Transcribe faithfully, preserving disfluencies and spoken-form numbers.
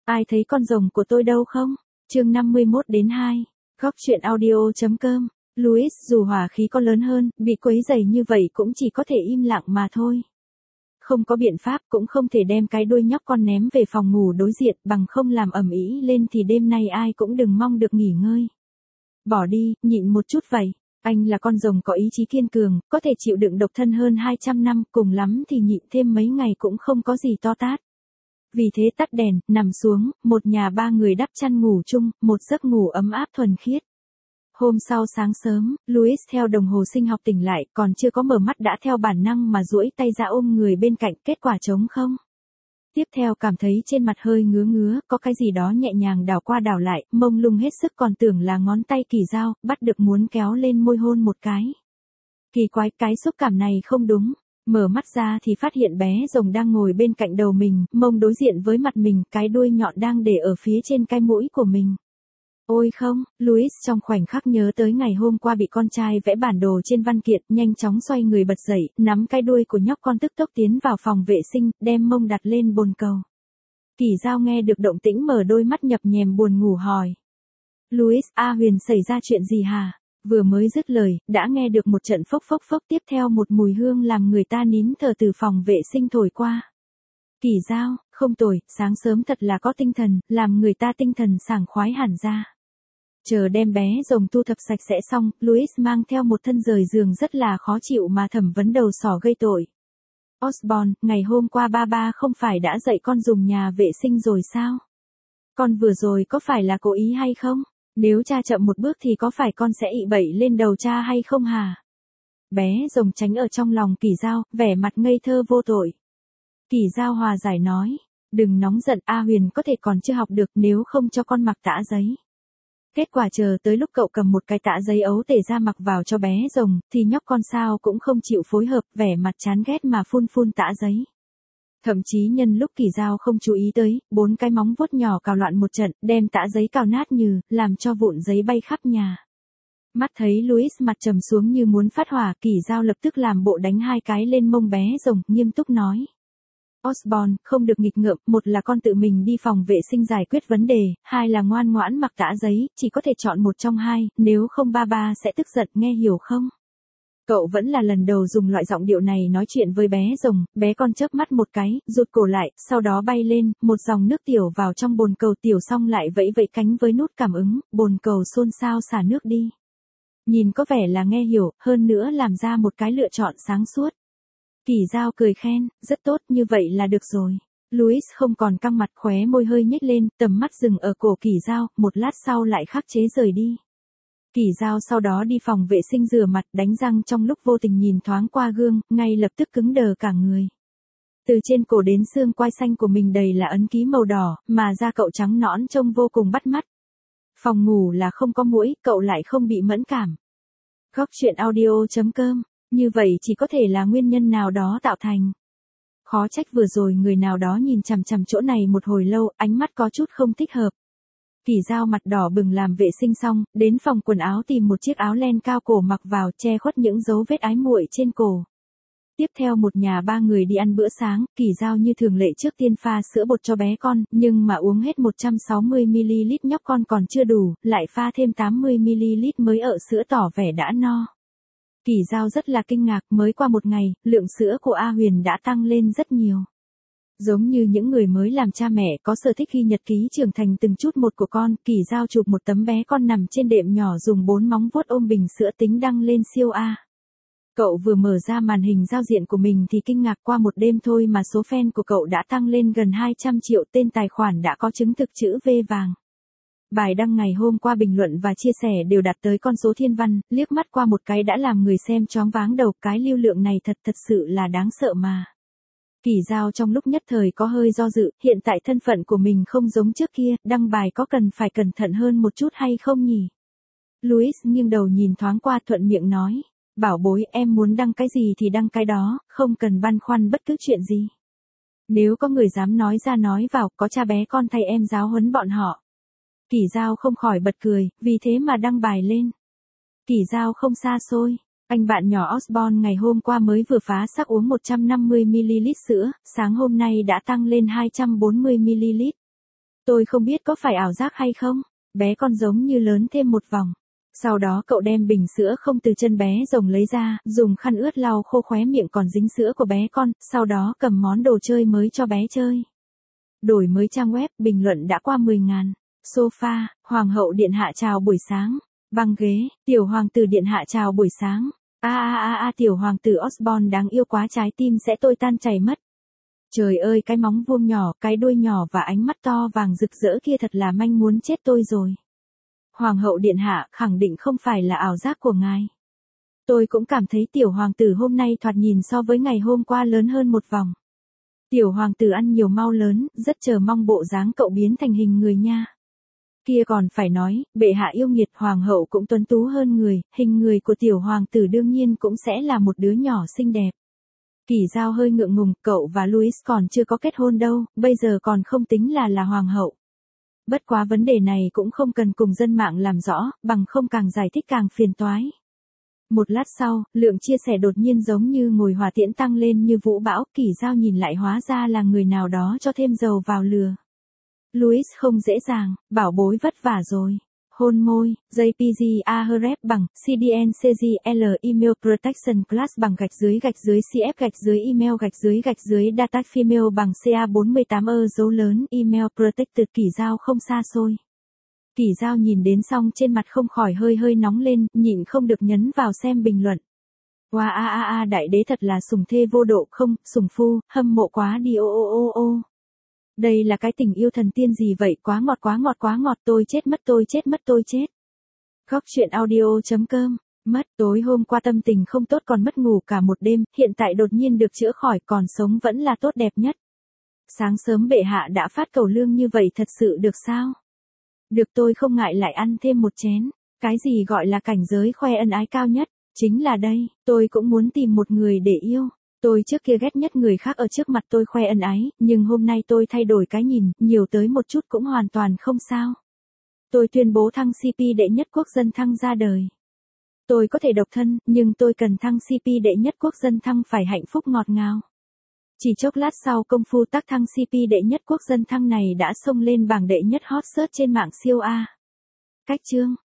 Ai thấy con rồng của tôi đâu không? Chương năm mươi mốt đến hai. Góc truyện audio.com. Louis dù hỏa khí có lớn hơn, bị quấy rầy như vậy cũng chỉ có thể im lặng mà thôi. Không có biện pháp, cũng không thể đem cái đuôi nhóc con ném về phòng ngủ đối diện, bằng không làm ầm ĩ lên thì đêm nay ai cũng đừng mong được nghỉ ngơi. Bỏ đi, nhịn một chút vậy. Anh là con rồng có ý chí kiên cường, có thể chịu đựng độc thân hơn hai trăm năm, cùng lắm thì nhịn thêm mấy ngày cũng không có gì to tát. Vì thế tắt đèn, nằm xuống, một nhà ba người đắp chăn ngủ chung, một giấc ngủ ấm áp thuần khiết. Hôm sau sáng sớm, Louis theo đồng hồ sinh học tỉnh lại, còn chưa có mở mắt đã theo bản năng mà duỗi tay ra ôm người bên cạnh, kết quả trống không. Tiếp theo cảm thấy trên mặt hơi ngứa ngứa, có cái gì đó nhẹ nhàng đảo qua đảo lại, mông lung hết sức còn tưởng là ngón tay Kỳ Dao, bắt được muốn kéo lên môi hôn một cái. Kỳ quái, cái xúc cảm này không đúng. Mở mắt ra thì phát hiện bé rồng đang ngồi bên cạnh đầu mình, mông đối diện với mặt mình, cái đuôi nhọn đang để ở phía trên cái mũi của mình. Ôi không, Louis trong khoảnh khắc nhớ tới ngày hôm qua bị con trai vẽ bản đồ trên văn kiện, nhanh chóng xoay người bật dậy, nắm cái đuôi của nhóc con tức tốc tiến vào phòng vệ sinh, đem mông đặt lên bồn cầu. Kỳ Dao nghe được động tĩnh mở đôi mắt nhập nhèm buồn ngủ hỏi. Louis, A Huyền xảy ra chuyện gì hả? Vừa mới dứt lời, đã nghe được một trận phốc phốc phốc tiếp theo một mùi hương làm người ta nín thở từ phòng vệ sinh thổi qua. Kỳ Dao, không tồi, sáng sớm thật là có tinh thần, làm người ta tinh thần sảng khoái hẳn ra. Chờ đem bé rồng thu thập sạch sẽ xong, Louis mang theo một thân rời giường rất là khó chịu mà thẩm vấn đầu sỏ gây tội. Osborne, ngày hôm qua ba ba không phải đã dạy con dùng nhà vệ sinh rồi sao? Con vừa rồi có phải là cố ý hay không? Nếu cha chậm một bước thì có phải con sẽ ị bậy lên đầu cha hay không hả? Bé rồng tránh ở trong lòng Kỳ Dao, vẻ mặt ngây thơ vô tội. Kỳ Dao hòa giải nói, đừng nóng giận, A Huyền có thể còn chưa học được, nếu không cho con mặc tã giấy. Kết quả chờ tới lúc cậu cầm một cái tã giấy ấu tể ra mặc vào cho bé rồng, thì nhóc con sao cũng không chịu phối hợp, vẻ mặt chán ghét mà phun phun tã giấy. Thậm chí nhân lúc Kỳ Dao không chú ý tới, bốn cái móng vuốt nhỏ cào loạn một trận, đem tã giấy cào nát nhừ, làm cho vụn giấy bay khắp nhà. Mắt thấy Louis mặt trầm xuống như muốn phát hỏa, Kỳ Dao lập tức làm bộ đánh hai cái lên mông bé rồng, nghiêm túc nói. Osborne, không được nghịch ngợm, một là con tự mình đi phòng vệ sinh giải quyết vấn đề, hai là ngoan ngoãn mặc tã giấy, chỉ có thể chọn một trong hai, nếu không ba ba sẽ tức giận, nghe hiểu không? Cậu vẫn là lần đầu dùng loại giọng điệu này nói chuyện với bé rồng, bé con chớp mắt một cái, rụt cổ lại, sau đó bay lên, một dòng nước tiểu vào trong bồn cầu, tiểu xong lại vẫy vẫy cánh với nút cảm ứng, bồn cầu xôn xao xả nước đi. Nhìn có vẻ là nghe hiểu, hơn nữa làm ra một cái lựa chọn sáng suốt. Kỳ Dao cười khen, rất tốt, như vậy là được rồi. Louis không còn căng mặt, khóe môi hơi nhếch lên, tầm mắt dừng ở cổ Kỳ Dao, một lát sau lại khắc chế rời đi. Kỳ Dao sau đó đi phòng vệ sinh rửa mặt, đánh răng, trong lúc vô tình nhìn thoáng qua gương, ngay lập tức cứng đờ cả người. Từ trên cổ đến xương quai xanh của mình đầy là ấn ký màu đỏ, mà da cậu trắng nõn trông vô cùng bắt mắt. Phòng ngủ là không có muỗi, cậu lại không bị mẫn cảm. Góc truyện audio.com. Như vậy chỉ có thể là nguyên nhân nào đó tạo thành. Khó trách vừa rồi người nào đó nhìn chằm chằm chỗ này một hồi lâu, ánh mắt có chút không thích hợp. Kỳ Dao mặt đỏ bừng làm vệ sinh xong, đến phòng quần áo tìm một chiếc áo len cao cổ mặc vào, che khuất những dấu vết ái muội trên cổ. Tiếp theo một nhà ba người đi ăn bữa sáng, Kỳ Dao như thường lệ trước tiên pha sữa bột cho bé con, nhưng mà uống hết một trăm sáu mươi mi li lít nhóc con còn chưa đủ, lại pha thêm tám mươi mi li lít mới ợ sữa tỏ vẻ đã no. Kỳ Dao rất là kinh ngạc, mới qua một ngày, lượng sữa của A Huyền đã tăng lên rất nhiều. Giống như những người mới làm cha mẹ có sở thích ghi nhật ký trưởng thành từng chút một của con, Kỳ Dao chụp một tấm bé con nằm trên đệm nhỏ dùng bốn móng vuốt ôm bình sữa tính đăng lên siêu A. Cậu vừa mở ra màn hình giao diện của mình thì kinh ngạc, qua một đêm thôi mà số fan của cậu đã tăng lên gần hai trăm triệu, tên tài khoản đã có chứng thực chữ V vàng. Bài đăng ngày hôm qua bình luận và chia sẻ đều đạt tới con số thiên văn, liếc mắt qua một cái đã làm người xem choáng váng đầu, cái lưu lượng này thật thật sự là đáng sợ mà. Kỳ Dao trong lúc nhất thời có hơi do dự, hiện tại thân phận của mình không giống trước kia, đăng bài có cần phải cẩn thận hơn một chút hay không nhỉ? Louis nghiêng đầu nhìn thoáng qua, thuận miệng nói, bảo bối, em muốn đăng cái gì thì đăng cái đó, không cần băn khoăn bất cứ chuyện gì. Nếu có người dám nói ra nói vào, có cha bé con thay em giáo huấn bọn họ. Kỳ Dao không khỏi bật cười, vì thế mà đăng bài lên. Kỳ Dao không xa xôi, anh bạn nhỏ Osborne ngày hôm qua mới vừa phá xác uống một trăm năm mươi mi li lít sữa, sáng hôm nay đã tăng lên hai trăm bốn mươi mi li lít. Tôi không biết có phải ảo giác hay không, bé con giống như lớn thêm một vòng. Sau đó cậu đem bình sữa không từ chân bé rồng lấy ra, dùng khăn ướt lau khô khóe miệng còn dính sữa của bé con, sau đó cầm món đồ chơi mới cho bé chơi. Đổi mới trang web, bình luận đã qua mười ngàn. Sofa, Hoàng hậu điện hạ chào buổi sáng. Băng ghế, tiểu hoàng tử điện hạ chào buổi sáng. A a a a tiểu hoàng tử Osborne đáng yêu quá, trái tim sẽ tôi tan chảy mất. Trời ơi, cái móng vuông nhỏ, cái đuôi nhỏ và ánh mắt to vàng rực rỡ kia thật là manh muốn chết tôi rồi. Hoàng hậu điện hạ, khẳng định không phải là ảo giác của ngài. Tôi cũng cảm thấy tiểu hoàng tử hôm nay thoạt nhìn so với ngày hôm qua lớn hơn một vòng. Tiểu hoàng tử ăn nhiều mau lớn, rất chờ mong bộ dáng cậu biến thành hình người nha. Kia còn phải nói, bệ hạ yêu nghiệt, hoàng hậu cũng tuấn tú hơn người, hình người của tiểu hoàng tử đương nhiên cũng sẽ là một đứa nhỏ xinh đẹp. Kỳ Giao hơi ngượng ngùng, cậu và Louis còn chưa có kết hôn đâu, bây giờ còn không tính là là hoàng hậu. Bất quá vấn đề này cũng không cần cùng dân mạng làm rõ, bằng không càng giải thích càng phiền toái. Một lát sau, lượng chia sẻ đột nhiên giống như ngồi hỏa tiễn tăng lên như vũ bão, Kỳ Giao nhìn lại hóa ra là người nào đó cho thêm dầu vào lửa. Louis không dễ dàng, bảo bối vất vả rồi. Hôn môi, jê pê giê Ahref bằng, xê đê en xê giê lờ email protection class bằng gạch dưới gạch dưới cf gạch dưới email gạch dưới gạch dưới data female bằng ca bốn mươi tám ơ dấu lớn email protected. Kỳ Giao không xa xôi. Kỳ Giao nhìn đến xong trên mặt không khỏi hơi hơi nóng lên, nhịn không được nhấn vào xem bình luận. Wow a a a đại đế thật là sủng thê vô độ không, sủng phu, hâm mộ quá đi ô ô ô ô. Đây là cái tình yêu thần tiên gì vậy, quá ngọt quá ngọt quá ngọt, tôi chết mất tôi chết mất tôi chết. Góc truyện audio chấm com, mất, tối hôm qua tâm tình không tốt còn mất ngủ cả một đêm, hiện tại đột nhiên được chữa khỏi còn sống vẫn là tốt đẹp nhất. Sáng sớm bệ hạ đã phát cầu lương như vậy thật sự được sao? Được, tôi không ngại lại ăn thêm một chén. Cái gì gọi là cảnh giới khoe ân ái cao nhất? Chính là đây, tôi cũng muốn tìm một người để yêu. Tôi trước kia ghét nhất người khác ở trước mặt tôi khoe ân ái, nhưng hôm nay tôi thay đổi cái nhìn, nhiều tới một chút cũng hoàn toàn không sao. Tôi tuyên bố thăng xê pê đệ nhất quốc dân thăng ra đời. Tôi có thể độc thân, nhưng tôi cần thăng xê pê đệ nhất quốc dân thăng phải hạnh phúc ngọt ngào. Chỉ chốc lát sau công phu tác thăng xê pê đệ nhất quốc dân thăng này đã xông lên bảng đệ nhất hot search trên mạng siêu A. Cách chương